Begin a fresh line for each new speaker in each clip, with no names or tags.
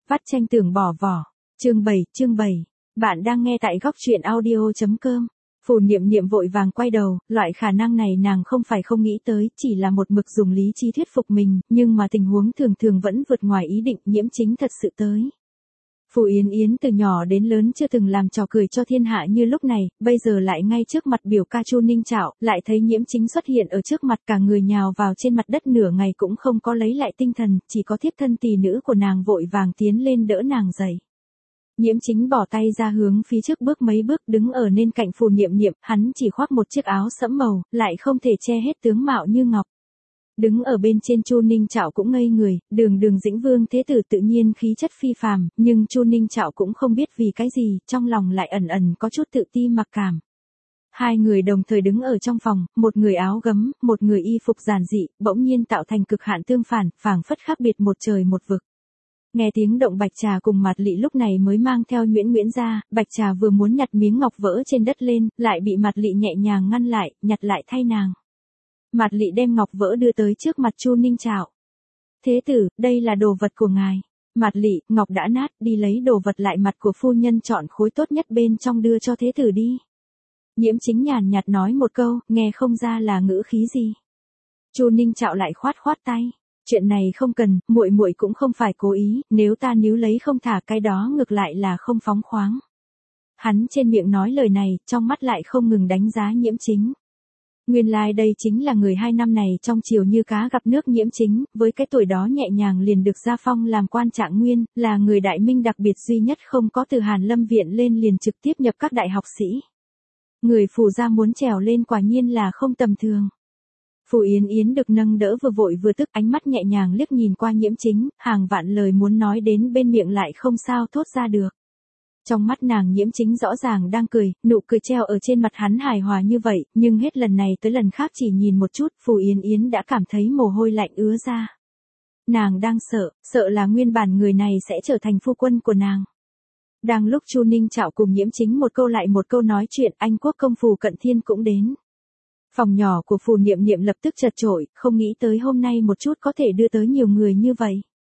Vắt chanh tưởng bỏ vỏ. Chương 7. Bạn đang nghe tại góc truyện audio.com. Phù Niệm Niệm vội vàng quay đầu, loại khả năng này nàng không phải không nghĩ tới, chỉ là một mực dùng lý trí thuyết phục mình, nhưng mà tình huống thường thường vẫn vượt ngoài ý định, Nhiễm Chính thật sự tới. Phù Yến Yến từ nhỏ đến lớn chưa từng làm trò cười cho thiên hạ như lúc này, bây giờ lại ngay trước mặt biểu ca Chu Ninh Trạo, lại thấy Nhiễm Chính xuất hiện ở trước mặt, cả người nhào vào trên mặt đất nửa ngày cũng không có lấy lại tinh thần, chỉ có thiếp thân tỳ nữ của nàng vội vàng tiến lên đỡ nàng dậy. Nhiễm Chính bỏ tay ra hướng phía trước bước mấy bước, đứng ở nên cạnh Phù Niệm Niệm, hắn chỉ khoác một chiếc áo sẫm màu, lại không thể che hết tướng mạo như ngọc. Đứng ở bên trên Chu Ninh Trạo cũng ngây người, Đường Dĩnh Vương thế tử tự nhiên khí chất phi phàm, nhưng Chu Ninh Trạo cũng không biết vì cái gì, trong lòng lại ẩn ẩn có chút tự ti mặc cảm. Hai người đồng thời đứng ở trong phòng, một người áo gấm, một người y phục giản dị, bỗng nhiên tạo thành cực hạn tương phản, phảng phất khác biệt một trời một vực. Nghe tiếng động Bạch Trà cùng Mạt Lị lúc này mới mang theo Nguyễn ra, Bạch Trà vừa muốn nhặt miếng ngọc vỡ trên đất lên, lại bị Mạt Lị nhẹ nhàng ngăn lại, nhặt lại thay nàng. Mạt Lị đem ngọc vỡ đưa tới trước mặt Chu Ninh Trạo. Thế tử, đây là đồ vật của ngài. Mạt Lị, ngọc đã nát, đi lấy đồ vật lại, mặt của phu nhân chọn khối tốt nhất bên trong đưa cho thế tử đi. Nhiễm Chính nhàn nhạt nói một câu, nghe không ra là ngữ khí gì. Chu Ninh Trạo lại khoát tay. Chuyện này không cần, muội cũng không phải cố ý, nếu ta níu lấy không thả cái đó ngược lại là không phóng khoáng. Hắn trên miệng nói lời này, trong mắt lại không ngừng đánh giá Nhiễm Chính. Nguyên lai đây chính là người 2 năm này trong chiều như cá gặp nước Nhiễm Chính, với cái tuổi đó nhẹ nhàng liền được gia phong làm quan trạng nguyên, là người đại minh đặc biệt duy nhất không có từ Hàn Lâm viện lên liền trực tiếp nhập các đại học sĩ. Người Phù gia muốn trèo lên quả nhiên là không tầm thường. Phù Yến Yến được nâng đỡ vừa vội vừa tức, ánh mắt nhẹ nhàng liếc nhìn qua Nhiễm Chính, hàng vạn lời muốn nói đến bên miệng lại không sao thốt ra được. Trong mắt nàng Nhiễm Chính rõ ràng đang cười, nụ cười treo ở trên mặt hắn hài hòa như vậy, nhưng hết lần này tới lần khác chỉ nhìn một chút, Phù Yến Yến đã cảm thấy mồ hôi lạnh ứa ra. Nàng đang sợ là nguyên bản người này sẽ trở thành phu quân của nàng. Đang lúc Chu Ninh Trạo cùng Nhiễm Chính một câu lại một câu nói chuyện, Anh quốc công Phù Cận Thiên cũng đến. Phòng nhỏ của Phù Niệm Niệm lập tức chật chội, không nghĩ tới hôm nay một chút có thể đưa tới nhiều người như vậy.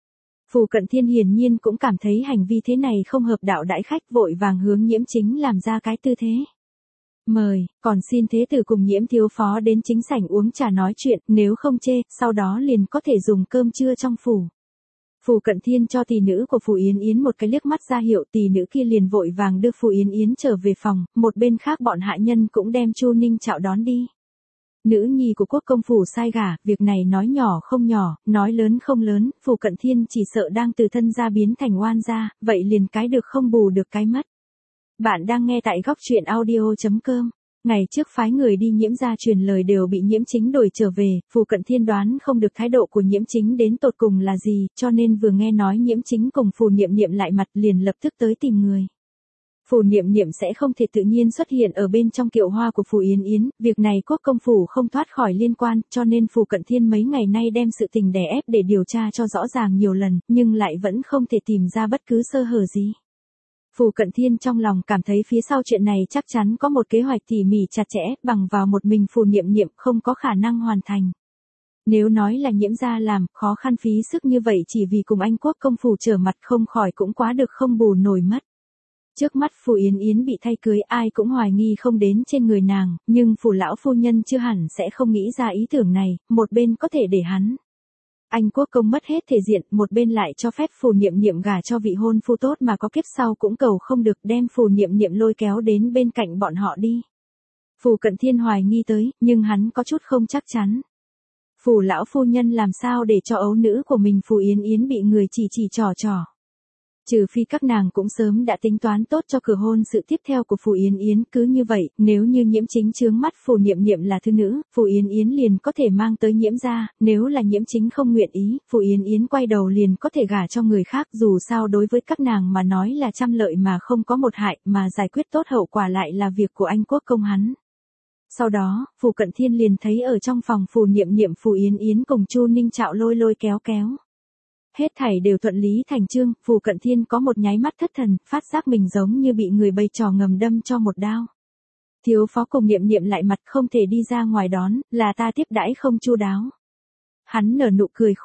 Phù Cận Thiên hiển nhiên cũng cảm thấy hành vi thế này không hợp đạo đãi khách, vội vàng hướng Nhiễm Chính làm ra cái tư thế. Mời, còn xin thế tử cùng Nhiễm thiếu phó đến chính sảnh uống trà nói chuyện, nếu không chê, sau đó liền có thể dùng cơm trưa trong phủ. Phù Cận Thiên cho tỳ nữ của Phù Yến Yến một cái liếc mắt ra hiệu, tỳ nữ kia liền vội vàng đưa Phù Yến Yến trở về phòng, một bên khác bọn hạ nhân cũng đem Chu Ninh Trạo đón đi. Nữ nhi của quốc công phủ sai gả, việc này nói nhỏ không nhỏ, nói lớn không lớn, Phù Cận Thiên chỉ sợ đang từ thân gia biến thành oan gia, vậy liền cái được không bù được cái mất. Bạn đang nghe tại góc truyện audio.com. Ngày trước phái người đi Nhiễm gia truyền lời đều bị Nhiễm Chính đổi trở về, Phù Cận Thiên đoán không được thái độ của Nhiễm Chính đến tột cùng là gì, cho nên vừa nghe nói Nhiễm Chính cùng Phù Niệm Niệm lại mặt liền lập tức tới tìm người. Phù Niệm Niệm sẽ không thể tự nhiên xuất hiện ở bên trong kiệu hoa của Phù Yến Yến, việc này quốc công phủ không thoát khỏi liên quan, cho nên Phù Cận Thiên mấy ngày nay đem sự tình đè ép để điều tra cho rõ ràng nhiều lần, nhưng lại vẫn không thể tìm ra bất cứ sơ hở gì. Phù Cận Thiên trong lòng cảm thấy phía sau chuyện này chắc chắn có một kế hoạch tỉ mỉ chặt chẽ, bằng vào một mình Phù Niệm Niệm không có khả năng hoàn thành. Nếu nói là Nhiễm gia làm, khó khăn phí sức như vậy chỉ vì cùng Anh quốc công phủ trở mặt không khỏi cũng quá được không bù nổi mất. Trước mắt Phù Yến Yến bị thay cưới, ai cũng hoài nghi không đến trên người nàng, nhưng Phù lão phu nhân chưa hẳn sẽ không nghĩ ra ý tưởng này, một bên có thể để hắn. Anh quốc công mất hết thể diện, một bên lại cho phép Phù Niệm Niệm gả cho vị hôn phu tốt mà có kiếp sau cũng cầu không được, đem Phù Niệm Niệm lôi kéo đến bên cạnh bọn họ đi. Phù Cận Thiên hoài nghi tới, nhưng hắn có chút không chắc chắn. Phù lão phu nhân làm sao để cho ấu nữ của mình Phù Yến Yến bị người chỉ trò. Trừ phi các nàng cũng sớm đã tính toán tốt cho cửa hôn sự tiếp theo của Phù Yến Yến, cứ như vậy, nếu như Nhiễm Chính chướng mắt Phù Niệm Niệm là thứ nữ, Phù Yến Yến liền có thể mang tới Nhiễm gia, nếu là Nhiễm Chính không nguyện ý, Phù Yến Yến quay đầu liền có thể gả cho người khác, dù sao đối với các nàng mà nói là trăm lợi mà không có một hại, mà giải quyết tốt hậu quả lại là việc của Anh quốc công hắn. Sau đó, Phù Cận Thiên liền thấy ở trong phòng Phù Niệm Niệm Phù Yến Yến cùng Chu Ninh Trạo lôi kéo. Hết thảy đều thuận lý thành chương, Phù Cận Thiên có một nháy mắt thất thần, phát giác mình giống như bị người bày trò ngầm đâm cho một đao. Thiếu phó cùng Niệm Niệm lại mặt không thể đi ra ngoài đón, là ta tiếp đãi không chu đáo. Hắn nở nụ cười khổ,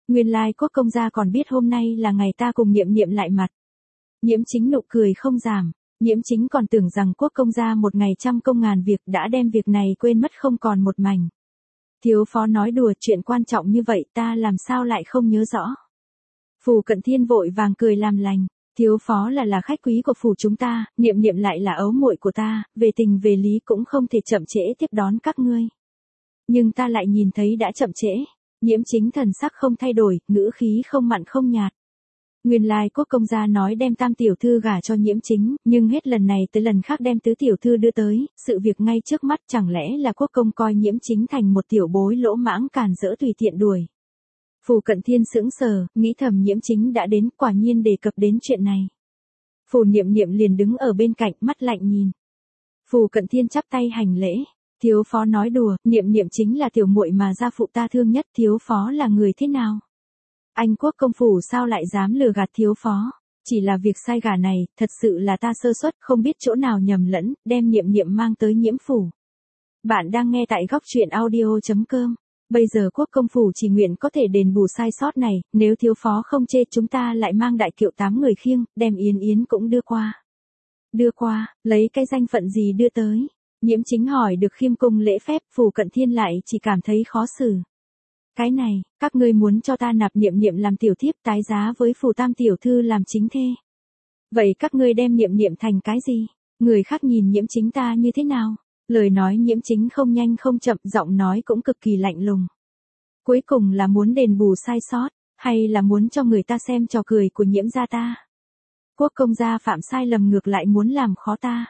Nguyên lai Quốc công gia còn biết hôm nay là ngày ta cùng Niệm Niệm lại mặt. Nhiễm Chính nụ cười không giảm, Nhiễm Chính còn tưởng rằng Quốc công gia một ngày trăm công ngàn việc đã đem việc này quên mất không còn một mảnh. Thiếu phó nói đùa, chuyện quan trọng như vậy ta làm sao lại không nhớ rõ. Phù Cận Thiên vội vàng cười làm lành, thiếu phó là khách quý của phủ chúng ta, Niệm Niệm lại là ấu muội của ta, về tình về lý cũng không thể chậm trễ tiếp đón các ngươi. Nhưng ta lại nhìn thấy đã chậm trễ. Nhiễm Chính thần sắc không thay đổi, ngữ khí không mặn không nhạt. Nguyên lai Quốc công gia nói đem tam tiểu thư gả cho Nhiễm Chính, nhưng hết lần này tới lần khác đem tứ tiểu thư đưa tới, sự việc ngay trước mắt, chẳng lẽ là Quốc công coi Nhiễm Chính thành một tiểu bối lỗ mãng càn rỡ tùy tiện đuổi. Phù Cận Thiên sững sờ, nghĩ thầm Nhiễm Chính đã đến, quả nhiên đề cập đến chuyện này. Phù Niệm Niệm liền đứng ở bên cạnh, mắt lạnh nhìn. Phù Cận Thiên chắp tay hành lễ. Thiếu phó nói đùa, Niệm Niệm chính là tiểu muội mà gia phụ ta thương nhất, thiếu phó là người thế nào? Anh Quốc công phủ sao lại dám lừa gạt thiếu phó? Chỉ là việc sai gả này, thật sự là ta sơ suất, không biết chỗ nào nhầm lẫn, đem Niệm Niệm mang tới Nhiễm phủ. Bạn đang nghe tại góc truyện audio.com. Bây giờ Quốc công phủ chỉ nguyện có thể đền bù sai sót này, nếu thiếu phó không chê chúng ta lại mang đại kiệu 8 người khiêng, đem Yến Yến cũng đưa qua. Đưa qua, lấy cái danh phận gì đưa tới? Nhiễm Chính hỏi được khiêm cung lễ phép, Phù Cận Thiên lại chỉ cảm thấy khó xử. Cái này, các ngươi muốn cho ta nạp Niệm Niệm làm tiểu thiếp tái giá với Phù tam tiểu thư làm chính thê. Vậy các ngươi đem Niệm Niệm thành cái gì? Người khác nhìn Nhiễm Chính ta như thế nào? Lời nói Nhiễm Chính không nhanh không chậm, giọng nói cũng cực kỳ lạnh lùng. Cuối cùng là muốn đền bù sai sót, hay là muốn cho người ta xem trò cười của Nhiễm gia ta? Quốc công gia phạm sai lầm ngược lại muốn làm khó ta.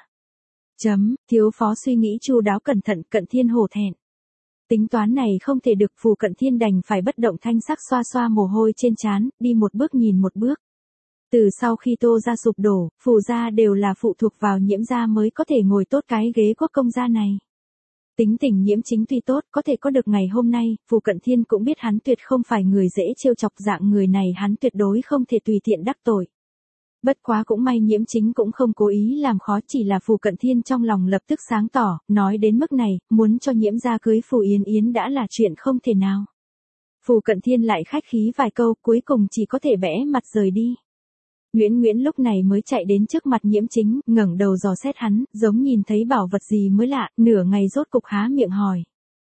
Thiếu phó suy nghĩ chu đáo cẩn thận, Cận Thiên hổ thẹn. Tính toán này không thể được, Phù Cận Thiên đành phải bất động thanh sắc xoa xoa mồ hôi trên trán, đi một bước nhìn một bước. Từ sau khi Tô gia sụp đổ, Phù gia đều là phụ thuộc vào Nhiễm gia mới có thể ngồi tốt cái ghế quốc công gia này. Tính tình Nhiễm Chính tuy tốt, có thể có được ngày hôm nay, Phù Cận Thiên cũng biết hắn tuyệt không phải người dễ trêu chọc, dạng người này hắn tuyệt đối không thể tùy tiện đắc tội. Bất quá cũng may Nhiễm Chính cũng không cố ý làm khó, chỉ là Phù Cận Thiên trong lòng lập tức sáng tỏ, nói đến mức này, muốn cho Nhiễm gia cưới Phù Yến Yến đã là chuyện không thể nào. Phù Cận Thiên lại khách khí vài câu, cuối cùng chỉ có thể bẽ mặt rời đi. Nguyễn Nguyễn lúc này mới chạy đến trước mặt Nhiễm Chính, ngẩng đầu dò xét hắn, giống nhìn thấy bảo vật gì mới lạ, nửa ngày rốt cục há miệng hỏi.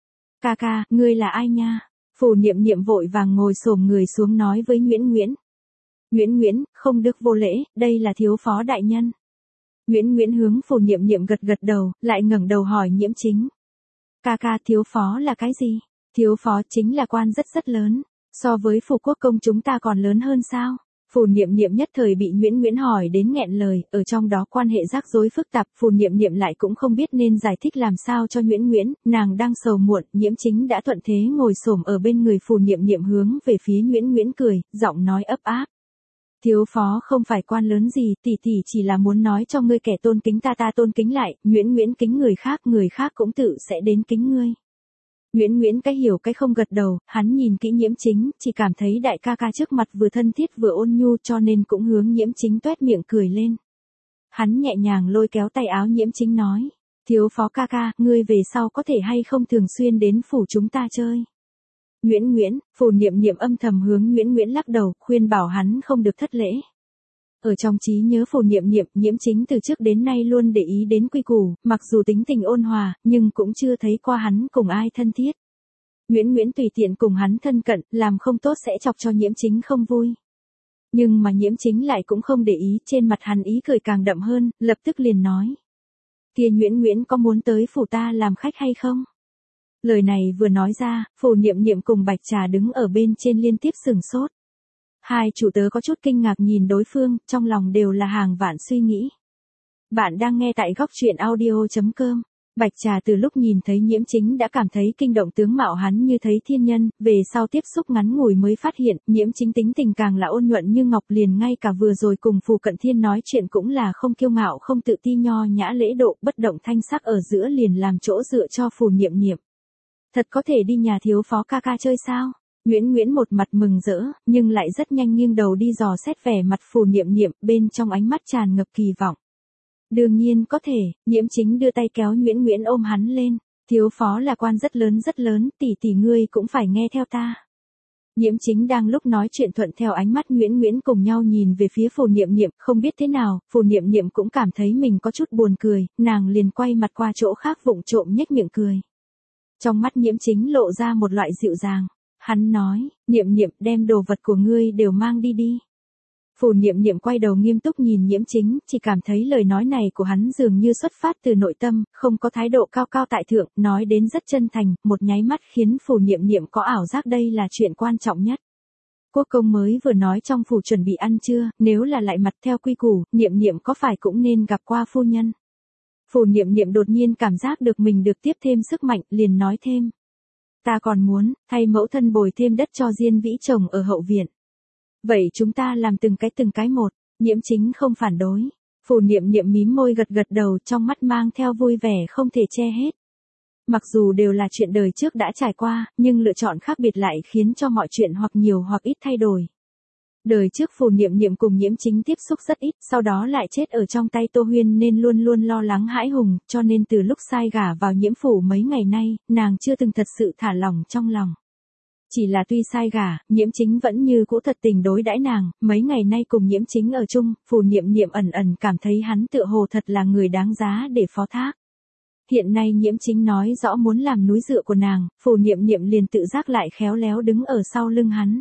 Ca ca, ngươi là ai nha? Phù Niệm Niệm vội vàng ngồi xổm người xuống nói với Nguyễn Nguyễn. Nguyễn Nguyễn, không được vô lễ, đây là thiếu phó đại nhân. Nguyễn Nguyễn hướng Phù Niệm Niệm gật gật đầu, lại ngẩng đầu hỏi Nhiễm Chính. Ca ca, thiếu phó là cái gì? Thiếu phó chính là quan rất lớn, so với Phù quốc công chúng ta còn lớn hơn sao? Phù Niệm Niệm nhất thời bị Nguyễn Nguyễn hỏi đến nghẹn lời, ở trong đó quan hệ rắc rối phức tạp, Phù Niệm Niệm lại cũng không biết nên giải thích làm sao cho Nguyễn Nguyễn, nàng đang sầu muộn, Nhiễm Chính đã thuận thế ngồi xổm ở bên người Phù Niệm Niệm hướng về phía Nguyễn Nguyễn cười, giọng nói ấp áp. Thiếu phó không phải quan lớn gì, tỷ tỷ chỉ là muốn nói cho ngươi kẻ tôn kính ta tôn kính lại, Nguyễn Nguyễn kính người khác cũng tự sẽ đến kính ngươi. Nguyễn Nguyễn cái hiểu cái không gật đầu, hắn nhìn kỹ Nhiễm Chính, chỉ cảm thấy đại ca ca trước mặt vừa thân thiết vừa ôn nhu cho nên cũng hướng Nhiễm Chính toét miệng cười lên. Hắn nhẹ nhàng lôi kéo tay áo Nhiễm Chính nói, thiếu phó ca ca, ngươi về sau có thể hay không thường xuyên đến phủ chúng ta chơi. Nguyễn Nguyễn, Phù Niệm Niệm âm thầm hướng Nguyễn Nguyễn lắc đầu, khuyên bảo hắn không được thất lễ. Ở trong trí nhớ Phù Niệm Niệm, Nhiễm Chính từ trước đến nay luôn để ý đến quy củ, mặc dù tính tình ôn hòa, nhưng cũng chưa thấy qua hắn cùng ai thân thiết. Nguyễn Nguyễn tùy tiện cùng hắn thân cận, làm không tốt sẽ chọc cho Nhiễm Chính không vui. Nhưng mà Nhiễm Chính lại cũng không để ý, trên mặt hắn ý cười càng đậm hơn, lập tức liền nói. Kia Nguyễn Nguyễn có muốn tới phủ ta làm khách hay không? Lời này vừa nói ra, Phù Niệm Niệm cùng Bạch Trà đứng ở bên trên liên tiếp sửng sốt. Hai chủ tớ có chút kinh ngạc nhìn đối phương, trong lòng đều là hàng vạn suy nghĩ. Bạn đang nghe tại góc truyện audio.com. Bạch Trà từ lúc nhìn thấy Nhiễm Chính đã cảm thấy kinh động, tướng mạo hắn như thấy thiên nhân, về sau tiếp xúc ngắn ngủi mới phát hiện, Nhiễm Chính tính tình càng là ôn nhuận như ngọc, liền ngay cả vừa rồi cùng Phù Cận Thiên nói chuyện cũng là không kiêu ngạo không tự ti, nho nhã lễ độ, bất động thanh sắc ở giữa liền làm chỗ dựa cho Phù Niệm Niệm. Thật có thể đi nhà thiếu phó ca ca chơi sao? Nguyễn Nguyễn một mặt mừng rỡ, nhưng lại rất nhanh nghiêng đầu đi dò xét vẻ mặt Phù Niệm Niệm, bên trong ánh mắt tràn ngập kỳ vọng. Đương nhiên có thể, Nhiễm Chính đưa tay kéo Nguyễn Nguyễn ôm hắn lên. Thiếu phó là quan rất lớn, tỷ tỷ ngươi cũng phải nghe theo ta. Nhiễm Chính đang lúc nói chuyện thuận theo ánh mắt Nguyễn Nguyễn cùng nhau nhìn về phía Phù Niệm Niệm, không biết thế nào, Phù Niệm Niệm cũng cảm thấy mình có chút buồn cười, nàng liền quay mặt qua chỗ khác vụng trộm nhếch miệng cười. Trong mắt Nhiễm Chính lộ ra một loại dịu dàng, hắn nói, Niệm Niệm đem đồ vật của ngươi đều mang đi đi. Phù Niệm Niệm quay đầu nghiêm túc nhìn Nhiễm Chính, chỉ cảm thấy lời nói này của hắn dường như xuất phát từ nội tâm, không có thái độ cao cao tại thượng, nói đến rất chân thành, một nháy mắt khiến Phù Niệm Niệm có ảo giác đây là chuyện quan trọng nhất. Quốc công mới vừa nói trong phủ chuẩn bị ăn trưa, nếu là lại mặt theo quy củ, Niệm Niệm có phải cũng nên gặp qua phu nhân. Phù Niệm Niệm đột nhiên cảm giác được mình được tiếp thêm sức mạnh, liền nói thêm. Ta còn muốn, thay mẫu thân bồi thêm đất cho Diên Vĩ chồng ở hậu viện. Vậy chúng ta làm từng cái một, Nhiễm Chính không phản đối. Phù Niệm Niệm mím môi gật gật đầu trong mắt mang theo vui vẻ không thể che hết. Mặc dù đều là chuyện đời trước đã trải qua, nhưng lựa chọn khác biệt lại khiến cho mọi chuyện hoặc nhiều hoặc ít thay đổi. Đời trước Phù Niệm Niệm cùng Nhiễm Chính tiếp xúc rất ít, sau đó lại chết ở trong tay Tô Huyên nên luôn luôn lo lắng hãi hùng, cho nên từ lúc sai gả vào Nhiễm phủ mấy ngày nay, nàng chưa từng thật sự thả lỏng trong lòng. Chỉ là tuy sai gả, Nhiễm Chính vẫn như cũ thật tình đối đãi nàng, mấy ngày nay cùng Nhiễm Chính ở chung, Phù Niệm Niệm ẩn ẩn cảm thấy hắn tựa hồ thật là người đáng giá để phó thác. Hiện nay Nhiễm Chính nói rõ muốn làm núi dựa của nàng, Phù Niệm Niệm liền tự giác lại khéo léo đứng ở sau lưng hắn.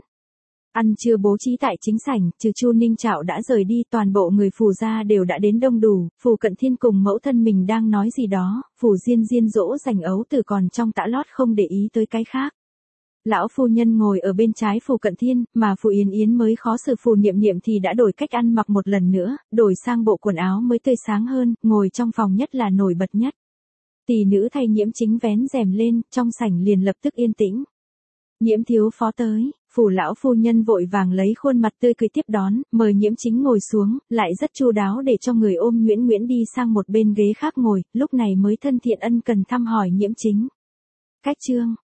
Ăn trưa bố trí tại chính sảnh, trừ Chu Ninh Trạo đã rời đi, toàn bộ người Phù gia đều đã đến đông đủ, Phù Cận Thiên cùng mẫu thân mình đang nói gì đó, Phù Diên Diên dỗ dành ấu tử còn trong tã lót không để ý tới cái khác. Lão phu nhân ngồi ở bên trái Phù Cận Thiên, mà Phù Yến Yến mới khó xử Phù Niệm Niệm thì đã đổi cách ăn mặc một lần nữa, đổi sang bộ quần áo mới tươi sáng hơn, ngồi trong phòng nhất là nổi bật nhất. Tỷ nữ thay Nhiễm Chính vén rèm lên, trong sảnh liền lập tức yên tĩnh. Nhiễm thiếu phó tới, Phù lão phu nhân vội vàng lấy khuôn mặt tươi cười tiếp đón, mời Nhiễm Chính ngồi xuống, lại rất chu đáo để cho người ôm Nguyễn Nguyễn đi sang một bên ghế khác ngồi, lúc này mới thân thiện ân cần thăm hỏi Nhiễm Chính. Cách chương